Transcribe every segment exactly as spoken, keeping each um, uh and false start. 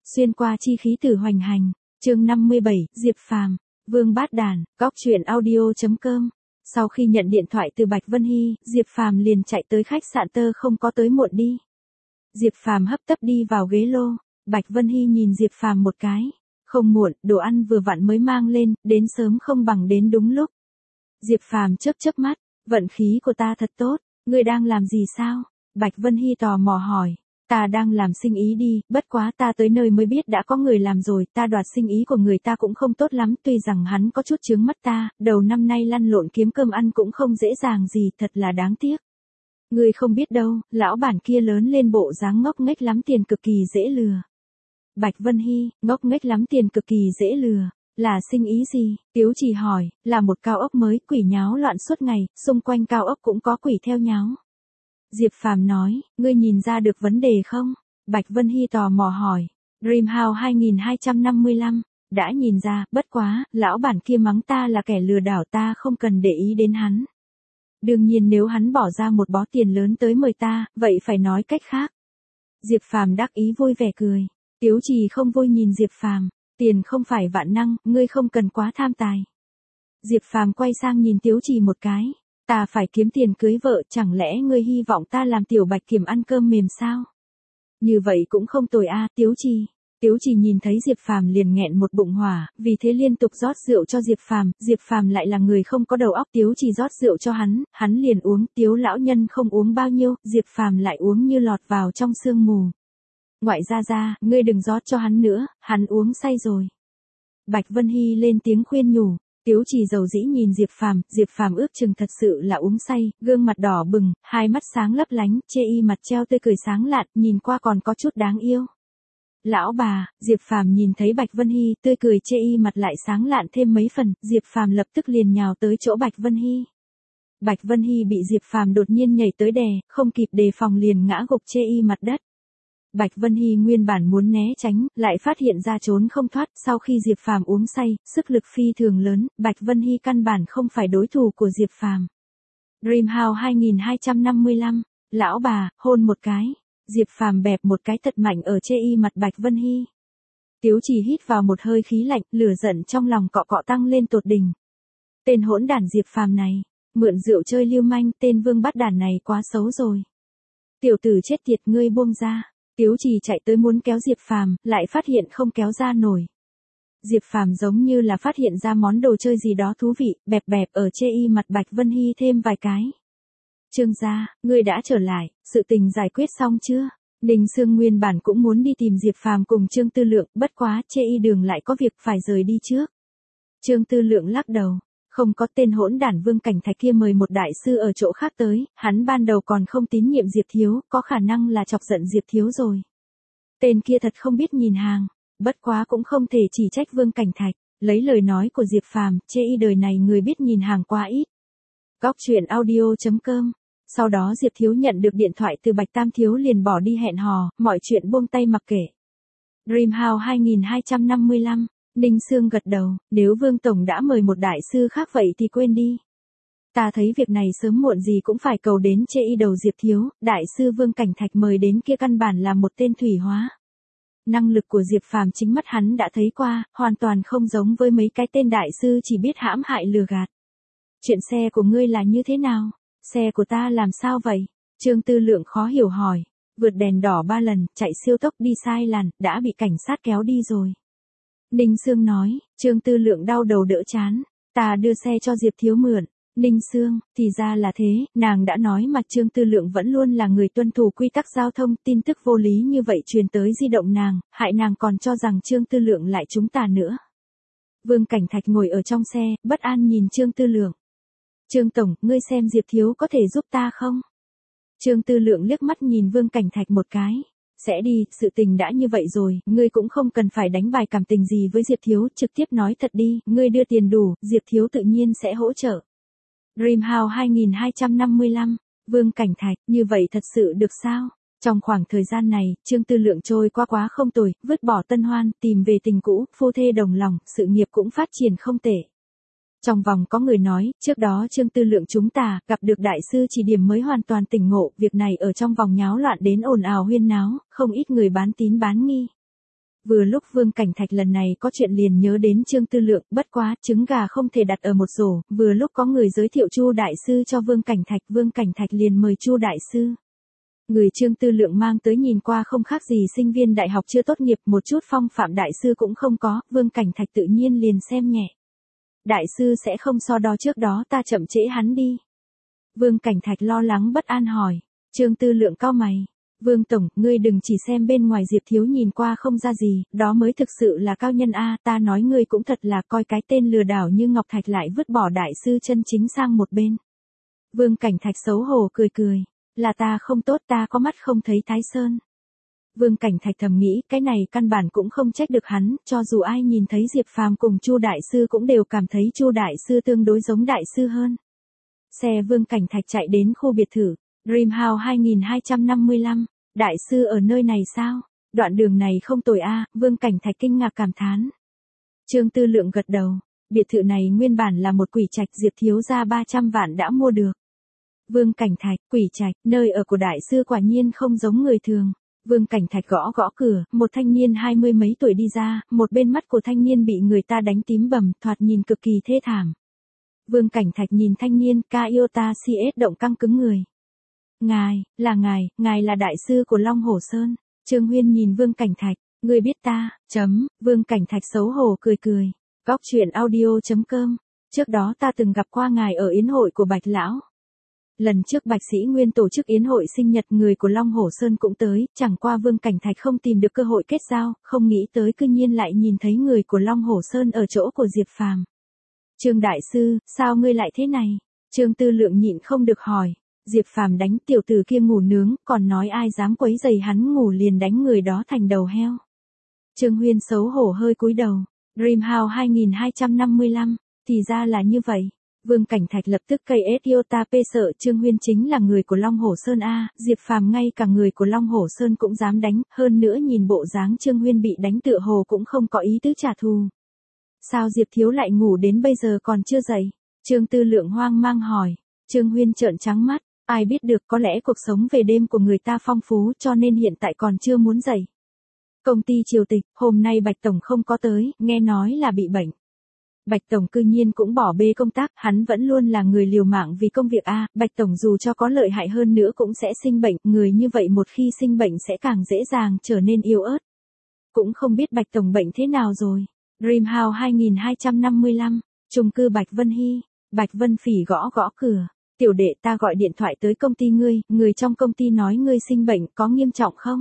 Xuyên qua chi khí tử hoành hành, chương năm mươi bảy, Diệp Phàm, Vương Bát Đàn, góc truyện audio.com. Sau khi nhận điện thoại từ Bạch Vân Hy, Diệp Phàm liền chạy tới khách sạn tơ không có tới muộn đi. Diệp Phàm hấp tấp đi vào ghế lô, Bạch Vân Hy nhìn Diệp Phàm một cái, không muộn, đồ ăn vừa vặn mới mang lên, đến sớm không bằng đến đúng lúc. Diệp Phàm chớp chớp mắt, vận khí của ta thật tốt, ngươi đang làm gì sao? Bạch Vân Hy tò mò hỏi. Ta đang làm sinh ý đi, bất quá ta tới nơi mới biết đã có người làm rồi, ta đoạt sinh ý của người ta cũng không tốt lắm, tuy rằng hắn có chút chướng mắt ta, đầu năm nay lăn lộn kiếm cơm ăn cũng không dễ dàng gì, thật là đáng tiếc. Ngươi không biết đâu, lão bản kia lớn lên bộ dáng ngốc nghếch lắm, tiền cực kỳ dễ lừa. Bạch Vân Hy, ngốc nghếch lắm, tiền cực kỳ dễ lừa, là sinh ý gì? Tiếu Trì hỏi, là một cao ốc mới, quỷ nháo loạn suốt ngày, xung quanh cao ốc cũng có quỷ theo nháo. Diệp Phàm nói, ngươi nhìn ra được vấn đề không? Bạch Vân Hy tò mò hỏi. Dream House hai hai năm lăm, đã nhìn ra, bất quá, lão bản kia mắng ta là kẻ lừa đảo, ta không cần để ý đến hắn. Đương nhiên nếu hắn bỏ ra một bó tiền lớn tới mời ta, vậy phải nói cách khác. Diệp Phàm đắc ý vui vẻ cười. Tiếu Trì không vui nhìn Diệp Phàm, tiền không phải vạn năng, ngươi không cần quá tham tài. Diệp Phàm quay sang nhìn Tiếu Trì một cái. Ta phải kiếm tiền cưới vợ, chẳng lẽ ngươi hy vọng ta làm tiểu Bạch Kiểm ăn cơm mềm sao? Như vậy cũng không tồi a, Tiếu Trì. Tiếu Trì nhìn thấy Diệp Phàm liền nghẹn một bụng hỏa, vì thế liên tục rót rượu cho Diệp Phàm, Diệp Phàm lại là người không có đầu óc, Tiếu Trì rót rượu cho hắn, hắn liền uống, Tiếu lão nhân không uống bao nhiêu, Diệp Phàm lại uống như lọt vào trong sương mù. Ngoại gia gia, ngươi đừng rót cho hắn nữa, hắn uống say rồi. Bạch Vân Hy lên tiếng khuyên nhủ. Tiếu Trì dầu dĩ nhìn Diệp Phàm, Diệp Phàm ước chừng thật sự là uống say, gương mặt đỏ bừng, hai mắt sáng lấp lánh, chê y mặt treo tươi cười sáng lạn, nhìn qua còn có chút đáng yêu. Lão bà, Diệp Phàm nhìn thấy Bạch Vân Hy, tươi cười chê y mặt lại sáng lạn thêm mấy phần, Diệp Phàm lập tức liền nhào tới chỗ Bạch Vân Hy. Bạch Vân Hy bị Diệp Phàm đột nhiên nhảy tới đè, không kịp đề phòng liền ngã gục chê y mặt đất. Bạch Vân Hy nguyên bản muốn né tránh, lại phát hiện ra trốn không thoát, sau khi Diệp Phàm uống say, sức lực phi thường lớn, Bạch Vân Hy căn bản không phải đối thủ của Diệp Phàm. Dream House hai hai năm lăm, lão bà, hôn một cái. Diệp Phàm bẹp một cái thật mạnh ở chê y mặt Bạch Vân Hy. Tiếu Trì hít vào một hơi khí lạnh, lửa giận trong lòng cọ cọ tăng lên tột đỉnh. Tên hỗn đản Diệp Phàm này, mượn rượu chơi lưu manh, tên Vương Bát Đàn này quá xấu rồi. Tiểu tử chết tiệt, ngươi buông ra. Tiếu Trì chạy tới muốn kéo Diệp Phàm, lại phát hiện không kéo ra nổi. Diệp Phàm giống như là phát hiện ra món đồ chơi gì đó thú vị, bẹp bẹp ở chê y mặt Bạch Vân Hy thêm vài cái. Trương gia, ngươi đã trở lại, sự tình giải quyết xong chưa? Ninh Sương nguyên bản cũng muốn đi tìm Diệp Phàm cùng Trương Tư Lượng, bất quá chê y đường lại có việc phải rời đi trước. Trương Tư Lượng lắc đầu. Không có, tên hỗn đản Vương Cảnh Thạch kia mời một đại sư ở chỗ khác tới, hắn ban đầu còn không tín nhiệm Diệp Thiếu, có khả năng là chọc giận Diệp Thiếu rồi. Tên kia thật không biết nhìn hàng, bất quá cũng không thể chỉ trách Vương Cảnh Thạch, lấy lời nói của Diệp Phàm, chê y đời này người biết nhìn hàng quá ít. Góc truyện audio.com. Sau đó Diệp Thiếu nhận được điện thoại từ Bạch Tam Thiếu liền bỏ đi hẹn hò, mọi chuyện buông tay mặc kệ. Dream House hai hai năm lăm. Ninh Sương gật đầu, nếu Vương Tổng đã mời một đại sư khác vậy thì quên đi. Ta thấy việc này sớm muộn gì cũng phải cầu đến chê y đầu Diệp Thiếu, đại sư Vương Cảnh Thạch mời đến kia căn bản là một tên thủy hóa. Năng lực của Diệp Phàm chính mắt hắn đã thấy qua, hoàn toàn không giống với mấy cái tên đại sư chỉ biết hãm hại lừa gạt. Chuyện xe của ngươi là như thế nào? Xe của ta làm sao vậy? Trương Tư Lượng khó hiểu hỏi, vượt đèn đỏ ba lần, chạy siêu tốc đi sai làn, đã bị cảnh sát kéo đi rồi. Ninh Sương nói, Trương Tư Lượng đau đầu đỡ chán, ta đưa xe cho Diệp Thiếu mượn. Ninh Sương, thì ra là thế, nàng đã nói mà Trương Tư Lượng vẫn luôn là người tuân thủ quy tắc giao thông, tin tức vô lý như vậy truyền tới di động nàng, hại nàng còn cho rằng Trương Tư Lượng lại trúng tà nữa. Vương Cảnh Thạch ngồi ở trong xe, bất an nhìn Trương Tư Lượng. Trương Tổng, ngươi xem Diệp Thiếu có thể giúp ta không? Trương Tư Lượng liếc mắt nhìn Vương Cảnh Thạch một cái. Sẽ đi, sự tình đã như vậy rồi, ngươi cũng không cần phải đánh bài cảm tình gì với Diệp Thiếu, trực tiếp nói thật đi, ngươi đưa tiền đủ, Diệp Thiếu tự nhiên sẽ hỗ trợ. Dream House hai hai năm lăm, Vương Cảnh Thạch, như vậy thật sự được sao? Trong khoảng thời gian này, Trương Tư Lượng trôi qua quá không tồi, vứt bỏ tân hoan, tìm về tình cũ, phu thê đồng lòng, sự nghiệp cũng phát triển không tệ. Trong vòng có người nói, trước đó Trương Tư Lượng chúng ta gặp được đại sư chỉ điểm mới hoàn toàn tỉnh ngộ, việc này ở trong vòng nháo loạn đến ồn ào huyên náo, không ít người bán tín bán nghi. Vừa lúc Vương Cảnh Thạch lần này có chuyện liền nhớ đến Trương Tư Lượng, bất quá, trứng gà không thể đặt ở một rổ, vừa lúc có người giới thiệu Chu đại sư cho Vương Cảnh Thạch, Vương Cảnh Thạch liền mời Chu đại sư. Người Trương Tư Lượng mang tới nhìn qua không khác gì sinh viên đại học chưa tốt nghiệp, một chút phong phạm đại sư cũng không có, Vương Cảnh Thạch tự nhiên liền xem nhẹ. Đại sư sẽ không so đo trước đó ta chậm trễ hắn đi. Vương Cảnh Thạch lo lắng bất an hỏi. Trương Tư Lượng cau mày. Vương Tổng, ngươi đừng chỉ xem bên ngoài Diệp Thiếu nhìn qua không ra gì, đó mới thực sự là cao nhân a. Ta nói ngươi cũng thật là coi cái tên lừa đảo như Ngọc Thạch lại vứt bỏ đại sư chân chính sang một bên. Vương Cảnh Thạch xấu hổ cười cười. Là ta không tốt, ta có mắt không thấy Thái Sơn. Vương Cảnh Thạch thầm nghĩ, cái này căn bản cũng không trách được hắn, cho dù ai nhìn thấy Diệp Phàm cùng Chu đại sư cũng đều cảm thấy Chu đại sư tương đối giống đại sư hơn. Xe Vương Cảnh Thạch chạy đến khu biệt thự, Dream House hai nghìn hai trăm năm mươi lăm, đại sư ở nơi này sao? Đoạn đường này không tồi a. Vương Cảnh Thạch kinh ngạc cảm thán. Trương Tư Lượng gật đầu, biệt thự này nguyên bản là một quỷ trạch, Diệp thiếu ra ba trăm vạn đã mua được. Vương Cảnh Thạch, quỷ trạch, nơi ở của đại sư quả nhiên không giống người thường. Vương Cảnh Thạch gõ gõ cửa, một thanh niên hai mươi mấy tuổi đi ra, một bên mắt của thanh niên bị người ta đánh tím bầm, thoạt nhìn cực kỳ thê thảm. Vương Cảnh Thạch nhìn thanh niên, Kaiota xê ét động căng cứng người. Ngài, là ngài, ngài là đại sư của Long Hổ Sơn. Trương Huyên nhìn Vương Cảnh Thạch, ngươi biết ta, chấm, Vương Cảnh Thạch xấu hổ cười cười. Góc chuyện audio chấm com, trước đó ta từng gặp qua ngài ở yến hội của Bạch Lão. Lần trước Bạch Sĩ Nguyên tổ chức yến hội sinh nhật người của Long Hổ Sơn cũng tới, chẳng qua Vương Cảnh Thạch không tìm được cơ hội kết giao, không nghĩ tới cư nhiên lại nhìn thấy người của Long Hổ Sơn ở chỗ của Diệp Phàm. Trương đại sư, sao ngươi lại thế này? Trương Tư Lượng nhịn không được hỏi. Diệp Phàm đánh tiểu tử kia ngủ nướng, còn nói ai dám quấy rầy hắn ngủ liền đánh người đó thành đầu heo. Trương Huyên xấu hổ hơi cúi đầu. Dream House hai nghìn hai trăm năm mươi lăm, thì ra là như vậy. Vương Cảnh Thạch lập tức cây Etiota P sợ, Trương Huyên chính là người của Long Hổ Sơn a. Diệp Phàm ngay cả người của Long Hổ Sơn cũng dám đánh, hơn nữa nhìn bộ dáng Trương Huyên bị đánh tựa hồ cũng không có ý tứ trả thù. Sao Diệp thiếu lại ngủ đến bây giờ còn chưa dậy? Trương Tư Lượng hoang mang hỏi. Trương Huyên trợn trắng mắt, ai biết được, có lẽ cuộc sống về đêm của người ta phong phú cho nên hiện tại còn chưa muốn dậy. Công ty triều tịch, hôm nay Bạch Tổng không có tới, nghe nói là bị bệnh. Bạch Tổng cư nhiên cũng bỏ bê công tác, hắn vẫn luôn là người liều mạng vì công việc a. Bạch Tổng dù cho có lợi hại hơn nữa cũng sẽ sinh bệnh, người như vậy một khi sinh bệnh sẽ càng dễ dàng trở nên yếu ớt. Cũng không biết Bạch Tổng bệnh thế nào rồi. Dream House hai nghìn hai trăm năm mươi lăm, chung cư Bạch Vân Hy. Bạch Vân Phỉ gõ gõ cửa. Tiểu đệ, ta gọi điện thoại tới công ty ngươi, người trong công ty nói ngươi sinh bệnh, có nghiêm trọng không?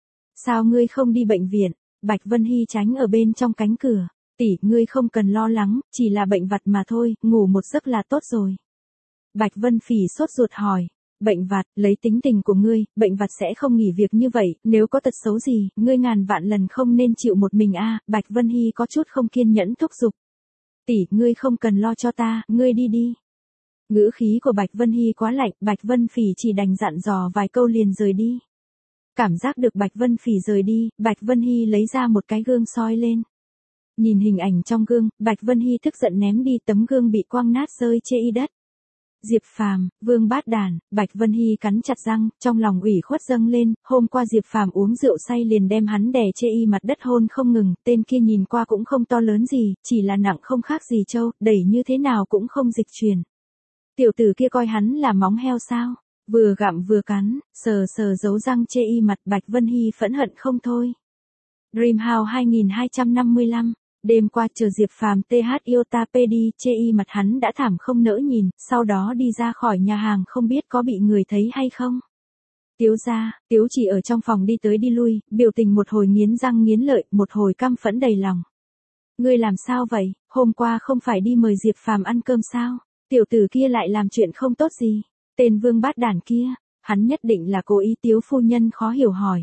Sao ngươi không đi bệnh viện? Bạch Vân Hy tránh ở bên trong cánh cửa. Tỷ, ngươi không cần lo lắng, chỉ là bệnh vặt mà thôi, ngủ một giấc là tốt rồi. Bạch Vân Phỉ sốt ruột hỏi. Bệnh vặt, lấy tính tình của ngươi, bệnh vặt sẽ không nghỉ việc như vậy, nếu có tật xấu gì, ngươi ngàn vạn lần không nên chịu một mình a. Bạch Vân Hy có chút không kiên nhẫn thúc giục. Tỷ, ngươi không cần lo cho ta, ngươi đi đi. Ngữ khí của Bạch Vân Hy quá lạnh, Bạch Vân Phỉ chỉ đành dặn dò vài câu liền rời đi. Cảm giác được Bạch Vân Phỉ rời đi, Bạch Vân Hy lấy ra một cái gương soi lên. Nhìn hình ảnh trong gương, Bạch Vân Hy tức giận ném đi tấm gương bị quăng nát rơi chê y đất. Diệp Phàm, Vương Bát Đàn, Bạch Vân Hy cắn chặt răng, trong lòng ủy khuất dâng lên, hôm qua Diệp Phàm uống rượu say liền đem hắn đè chê y mặt đất hôn không ngừng, tên kia nhìn qua cũng không to lớn gì, chỉ là nặng không khác gì trâu, đẩy như thế nào cũng không dịch chuyển. Tiểu tử kia coi hắn là móng heo sao? Vừa gặm vừa cắn, sờ sờ dấu răng chê y mặt, Bạch Vân Hy phẫn hận không thôi. Dream House hai nghìn hai trăm năm mươi lăm, đêm qua chờ Diệp Phàm tê hát Iota P đi, chê y mặt hắn đã thảm không nỡ nhìn, sau đó đi ra khỏi nhà hàng không biết có bị người thấy hay không. Tiếu gia, Tiếu chỉ ở trong phòng đi tới đi lui, biểu tình một hồi nghiến răng nghiến lợi, một hồi căm phẫn đầy lòng. Ngươi làm sao vậy, hôm qua không phải đi mời Diệp Phàm ăn cơm sao? Tiểu tử kia lại làm chuyện không tốt gì. Tên Vương Bát Đàn kia, hắn nhất định là cố ý. Tiếu phu nhân khó hiểu hỏi.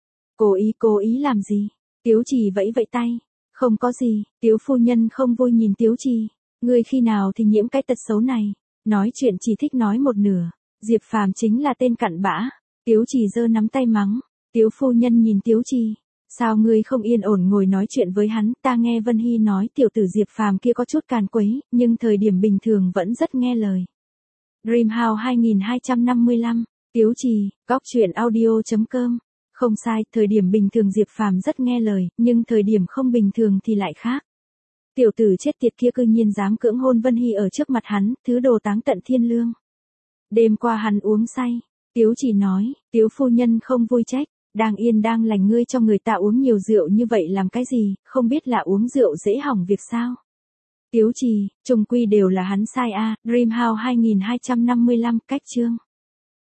Cố ý cố ý làm gì? Tiếu Trì vẫy vẫy tay. Không có gì, Tiếu phu nhân không vui nhìn Tiếu Trì. Ngươi khi nào thì nhiễm cái tật xấu này? Nói chuyện chỉ thích nói một nửa. Diệp Phàm chính là tên cặn bã. Tiếu Trì giơ nắm tay mắng. Tiếu phu nhân nhìn Tiếu Trì. Sao ngươi không yên ổn ngồi nói chuyện với hắn? Ta nghe Vân Hy nói tiểu tử Diệp Phàm kia có chút càn quấy, nhưng thời điểm bình thường vẫn rất nghe lời. Dream House hai nghìn hai trăm năm mươi lăm, Tiếu Trì, góc chuyện audio chấm com. Không sai, thời điểm bình thường Diệp Phàm rất nghe lời, nhưng thời điểm không bình thường thì lại khác. Tiểu tử chết tiệt kia cư nhiên dám cưỡng hôn Vân Hy ở trước mặt hắn, thứ đồ táng tận thiên lương. Đêm qua hắn uống say, Tiếu Chỉ nói, Tiếu phu nhân không vui trách, đang yên đang lành ngươi cho người ta uống nhiều rượu như vậy làm cái gì, không biết là uống rượu dễ hỏng việc sao. Tiếu Trì, trùng quy đều là hắn sai a. Dream House hai nghìn hai trăm năm mươi lăm, cách chương.